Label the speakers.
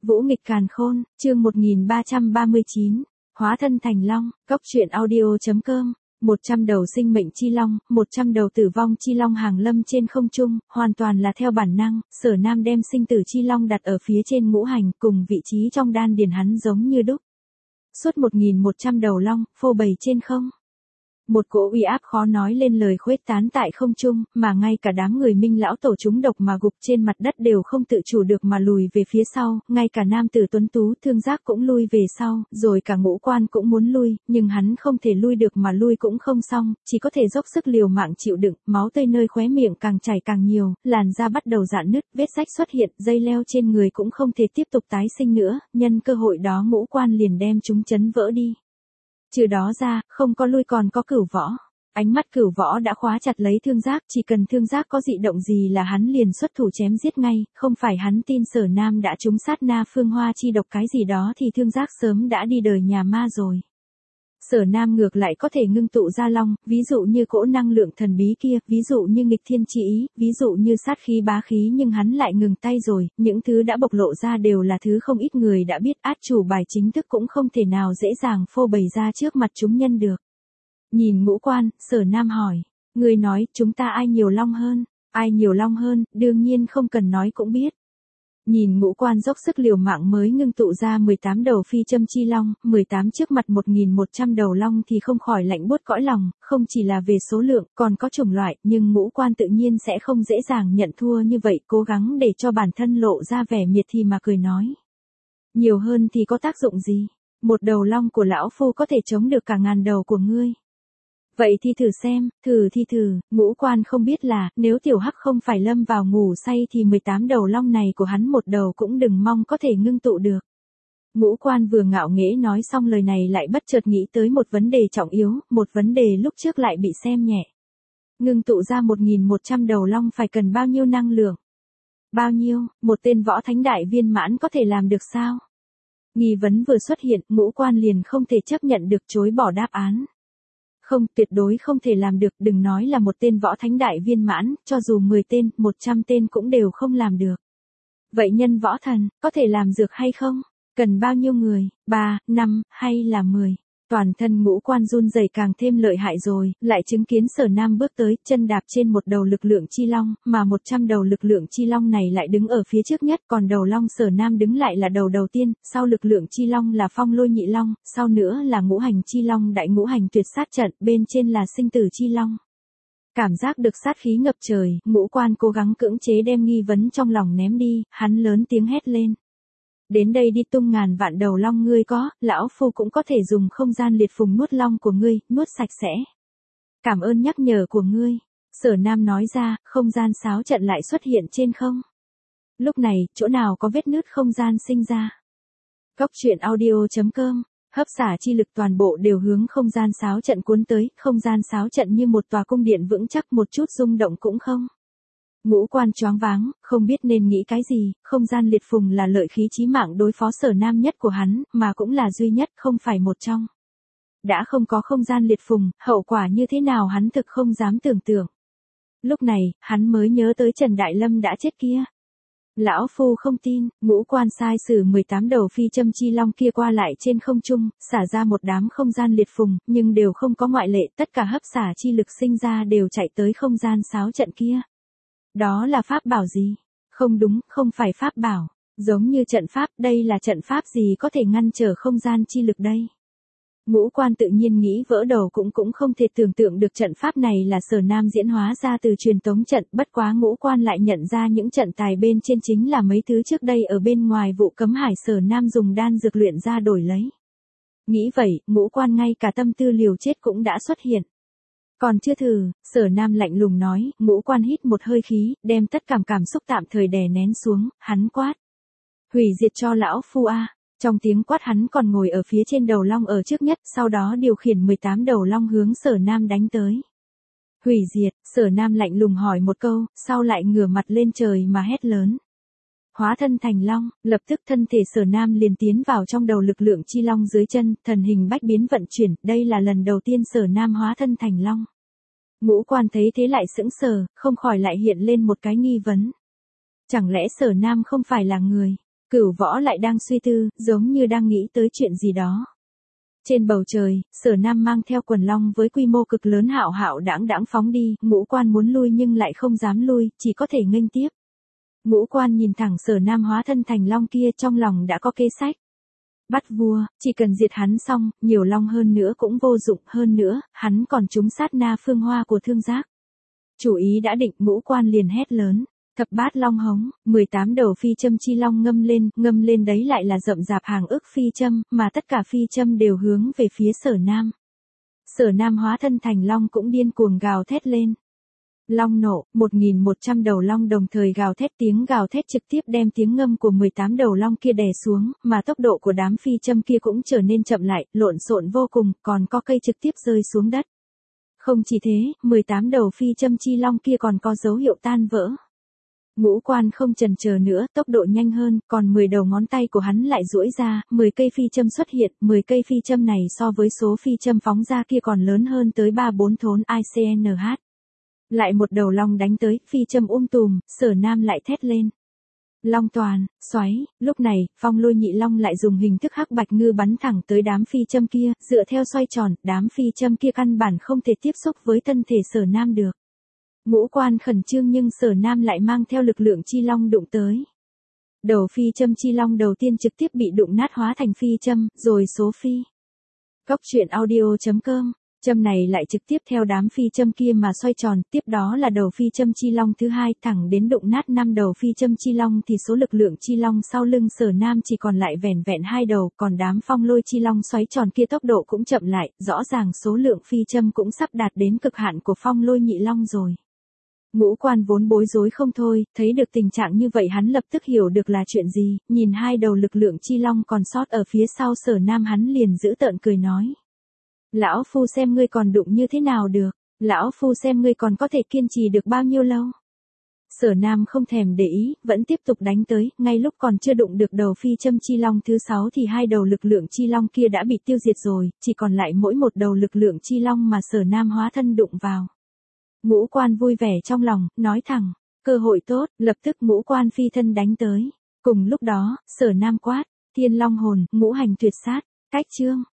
Speaker 1: Vũ nghịch càn khôn, chương 1339, hóa thân thành long, cốc truyện audio.com, 100 đầu sinh mệnh chi long, 100 đầu tử vong chi long hàng lâm trên không trung, hoàn toàn là theo bản năng, Sở Nam đem sinh tử chi long đặt ở phía trên ngũ hành, cùng vị trí trong đan điền hắn giống như đúc. Suốt 1100 đầu long, phô bày trên không. Một cỗ uy áp khó nói lên lời khuếch tán tại không trung, mà ngay cả đám người Minh lão tổ chúng độc mà gục trên mặt đất đều không tự chủ được mà lùi về phía sau, ngay cả nam tử tuấn tú Thương Giác cũng lui về sau, rồi cả Ngũ Quan cũng muốn lui, nhưng hắn không thể lui được mà lui cũng không xong, chỉ có thể dốc sức liều mạng chịu đựng, máu tươi nơi khóe miệng càng chảy càng nhiều, làn da bắt đầu rạn nứt, vết rách xuất hiện, dây leo trên người cũng không thể tiếp tục tái sinh nữa, nhân cơ hội đó Ngũ Quan liền đem chúng chấn vỡ đi. Trừ đó ra, không có lui còn có Cửu Võ. Ánh mắt Cửu Võ đã khóa chặt lấy Thương Giác, chỉ cần Thương Giác có dị động gì là hắn liền xuất thủ chém giết ngay, không phải hắn tin Sở Nam đã trúng sát na phương hoa chi độc cái gì đó thì Thương Giác sớm đã đi đời nhà ma rồi. Sở Nam ngược lại có thể ngưng tụ ra long, ví dụ như cỗ năng lượng thần bí kia, ví dụ như nghịch thiên chi ý, ví dụ như sát khí bá khí, nhưng hắn lại ngừng tay rồi, những thứ đã bộc lộ ra đều là thứ không ít người đã biết, át chủ bài chính thức cũng không thể nào dễ dàng phô bày ra trước mặt chúng nhân được. Nhìn Ngũ Quan, Sở Nam hỏi, người nói chúng ta ai nhiều long hơn? Ai nhiều long hơn, đương nhiên không cần nói cũng biết. Nhìn Ngũ Quan dốc sức liều mạng mới ngưng tụ ra 18 đầu phi châm chi long, 18 trước mặt 1100 đầu long thì không khỏi lạnh buốt cõi lòng, không chỉ là về số lượng, còn có chủng loại, nhưng Ngũ Quan tự nhiên sẽ không dễ dàng nhận thua như vậy, cố gắng để cho bản thân lộ ra vẻ miệt thì mà cười nói. Nhiều hơn thì có tác dụng gì? Một đầu long của lão phu có thể chống được cả ngàn đầu của ngươi. Vậy thì thử xem, thử, Ngũ Quan không biết là, nếu tiểu hắc không phải lâm vào ngủ say thì 18 đầu long này của hắn một đầu cũng đừng mong có thể ngưng tụ được. Ngũ Quan vừa ngạo nghễ nói xong lời này lại bất chợt nghĩ tới một vấn đề trọng yếu, một vấn đề lúc trước lại bị xem nhẹ. Ngưng tụ ra 1100 đầu long phải cần bao nhiêu năng lượng? Bao nhiêu, một tên võ thánh đại viên mãn có thể làm được sao? Nghi vấn vừa xuất hiện, Ngũ Quan liền không thể chấp nhận được chối bỏ đáp án. Không, tuyệt đối không thể làm được, đừng nói là một tên võ thánh đại viên mãn, cho dù 10 tên, 100 tên cũng đều không làm được. Vậy nhân võ thần, có thể làm dược hay không? Cần bao nhiêu người, 3, 5, hay là 10? Toàn thân Ngũ Quan run rẩy càng thêm lợi hại rồi, lại chứng kiến Sở Nam bước tới, chân đạp trên một đầu lực lượng chi long, mà 100 đầu lực lượng chi long này lại đứng ở phía trước nhất, còn đầu long Sở Nam đứng lại là đầu đầu tiên, sau lực lượng chi long là phong lôi nhị long, sau nữa là ngũ hành chi long đại ngũ hành tuyệt sát trận, bên trên là sinh tử chi long. Cảm giác được sát khí ngập trời, Ngũ Quan cố gắng cưỡng chế đem nghi vấn trong lòng ném đi, hắn lớn tiếng hét lên. Đến đây đi, tung ngàn vạn đầu long ngươi có, lão phu cũng có thể dùng không gian liệt phùng nuốt long của ngươi, nuốt sạch sẽ. Cảm ơn nhắc nhở của ngươi. Sở Nam nói ra, không gian sáo trận lại xuất hiện trên không. Lúc này, chỗ nào có vết nứt không gian sinh ra. Cốc truyện audio.com, hấp xả chi lực toàn bộ đều hướng không gian sáo trận cuốn tới, không gian sáo trận như một tòa cung điện vững chắc, một chút rung động cũng không. Ngũ Quan choáng váng, không biết nên nghĩ cái gì, không gian liệt phùng là lợi khí chí mạng đối phó Sở Nam nhất của hắn, mà cũng là duy nhất, không phải một trong. Đã không có không gian liệt phùng, hậu quả như thế nào hắn thực không dám tưởng tượng. Lúc này, hắn mới nhớ tới Trần Đại Lâm đã chết kia. Lão phu không tin, Ngũ Quan sai sử 18 đầu phi châm chi long kia qua lại trên không trung, xả ra một đám không gian liệt phùng, nhưng đều không có ngoại lệ, tất cả hấp xả chi lực sinh ra đều chạy tới không gian sáo trận kia. Đó là pháp bảo gì? Không đúng, không phải pháp bảo. Giống như trận pháp, đây là trận pháp gì có thể ngăn trở không gian chi lực đây? Ngũ Quan tự nhiên nghĩ vỡ đầu cũng không thể tưởng tượng được trận pháp này là Sở Nam diễn hóa ra từ truyền tống trận, bất quá Ngũ Quan lại nhận ra những trận tài bên trên chính là mấy thứ trước đây ở bên ngoài vụ cấm hải Sở Nam dùng đan dược luyện ra đổi lấy. Nghĩ vậy, Ngũ Quan ngay cả tâm tư liều chết cũng đã xuất hiện. Còn chưa thử, Sở Nam lạnh lùng nói, Ngũ Quan hít một hơi khí, đem tất cả cảm xúc tạm thời đè nén xuống, hắn quát. Hủy diệt cho lão phu a. Trong tiếng quát hắn còn ngồi ở phía trên đầu long ở trước nhất, sau đó điều khiển 18 đầu long hướng Sở Nam đánh tới. Hủy diệt, Sở Nam lạnh lùng hỏi một câu, sau lại ngửa mặt lên trời mà hét lớn. Hóa thân thành long, lập tức thân thể Sở Nam liền tiến vào trong đầu lực lượng chi long dưới chân, thần hình bách biến vận chuyển, đây là lần đầu tiên Sở Nam hóa thân thành long. Ngũ Quan thấy thế lại sững sờ, không khỏi lại hiện lên một cái nghi vấn. Chẳng lẽ Sở Nam không phải là người? Cửu Võ lại đang suy tư, giống như đang nghĩ tới chuyện gì đó. Trên bầu trời, Sở Nam mang theo quần long với quy mô cực lớn hạo hạo đãng đãng phóng đi, Ngũ Quan muốn lui nhưng lại không dám lui, chỉ có thể nghênh tiếp. Ngũ Quan nhìn thẳng Sở Nam hóa thân thành long kia, trong lòng đã có kế sách. Bắt vua, chỉ cần diệt hắn xong, nhiều long hơn nữa cũng vô dụng, hơn nữa, hắn còn trúng sát na phương hoa của thương giác. Chủ ý đã định, Ngũ Quan liền hét lớn. Thập bát long hống, 18 đầu phi châm chi long ngâm lên đấy lại là rậm rạp hàng ức phi châm, mà tất cả phi châm đều hướng về phía Sở Nam. Sở Nam hóa thân thành long cũng điên cuồng gào thét lên. Long nộ, 1.100 đầu long đồng thời gào thét, tiếng gào thét trực tiếp đem tiếng ngâm của 18 đầu long kia đè xuống, mà tốc độ của đám phi châm kia cũng trở nên chậm lại, lộn xộn vô cùng, còn có cây trực tiếp rơi xuống đất. Không chỉ thế, 18 đầu phi châm chi long kia còn có dấu hiệu tan vỡ. Ngũ Quan không chần chờ nữa, tốc độ nhanh hơn, còn 10 đầu ngón tay của hắn lại duỗi ra, 10 cây phi châm xuất hiện, 10 cây phi châm này so với số phi châm phóng ra kia còn lớn hơn tới 3-4 thốn ICNH. Lại một đầu long đánh tới, phi châm tùm, Sở Nam lại thét lên. Long toàn, xoáy, lúc này, Phong Lôi Nhị Long lại dùng hình thức hắc bạch ngư bắn thẳng tới đám phi châm kia, dựa theo xoay tròn, đám phi châm kia căn bản không thể tiếp xúc với thân thể Sở Nam được. Ngũ Quan khẩn trương nhưng Sở Nam lại mang theo lực lượng chi long đụng tới. Đầu phi châm chi long đầu tiên trực tiếp bị đụng nát hóa thành phi châm, rồi số phi. Cốc truyện audio.com, châm này lại trực tiếp theo đám phi châm kia mà xoay tròn, tiếp đó là đầu phi châm chi long thứ hai thẳng đến đụng nát 5 đầu phi châm chi long thì số lực lượng chi long sau lưng Sở Nam chỉ còn lại vẻn vẹn 2 đầu, còn đám phong lôi chi long xoáy tròn kia tốc độ cũng chậm lại, rõ ràng số lượng phi châm cũng sắp đạt đến cực hạn của phong lôi nhị long rồi. Ngũ Quan vốn bối rối không thôi, thấy được tình trạng như vậy hắn lập tức hiểu được là chuyện gì, nhìn 2 đầu lực lượng chi long còn sót ở phía sau Sở Nam hắn liền giễu tợn cười nói. Lão Phu xem ngươi còn đụng như thế nào được, Lão Phu xem ngươi còn có thể kiên trì được bao nhiêu lâu. Sở Nam không thèm để ý, vẫn tiếp tục đánh tới, ngay lúc còn chưa đụng được đầu phi châm chi long thứ 6 thì 2 đầu lực lượng chi long kia đã bị tiêu diệt rồi, chỉ còn lại mỗi một đầu lực lượng chi long mà Sở Nam hóa thân đụng vào. Ngũ Quan vui vẻ trong lòng, nói thẳng, cơ hội tốt, lập tức Ngũ Quan phi thân đánh tới. Cùng lúc đó, Sở Nam quát, Thiên Long hồn, ngũ hành tuyệt sát, cách chương.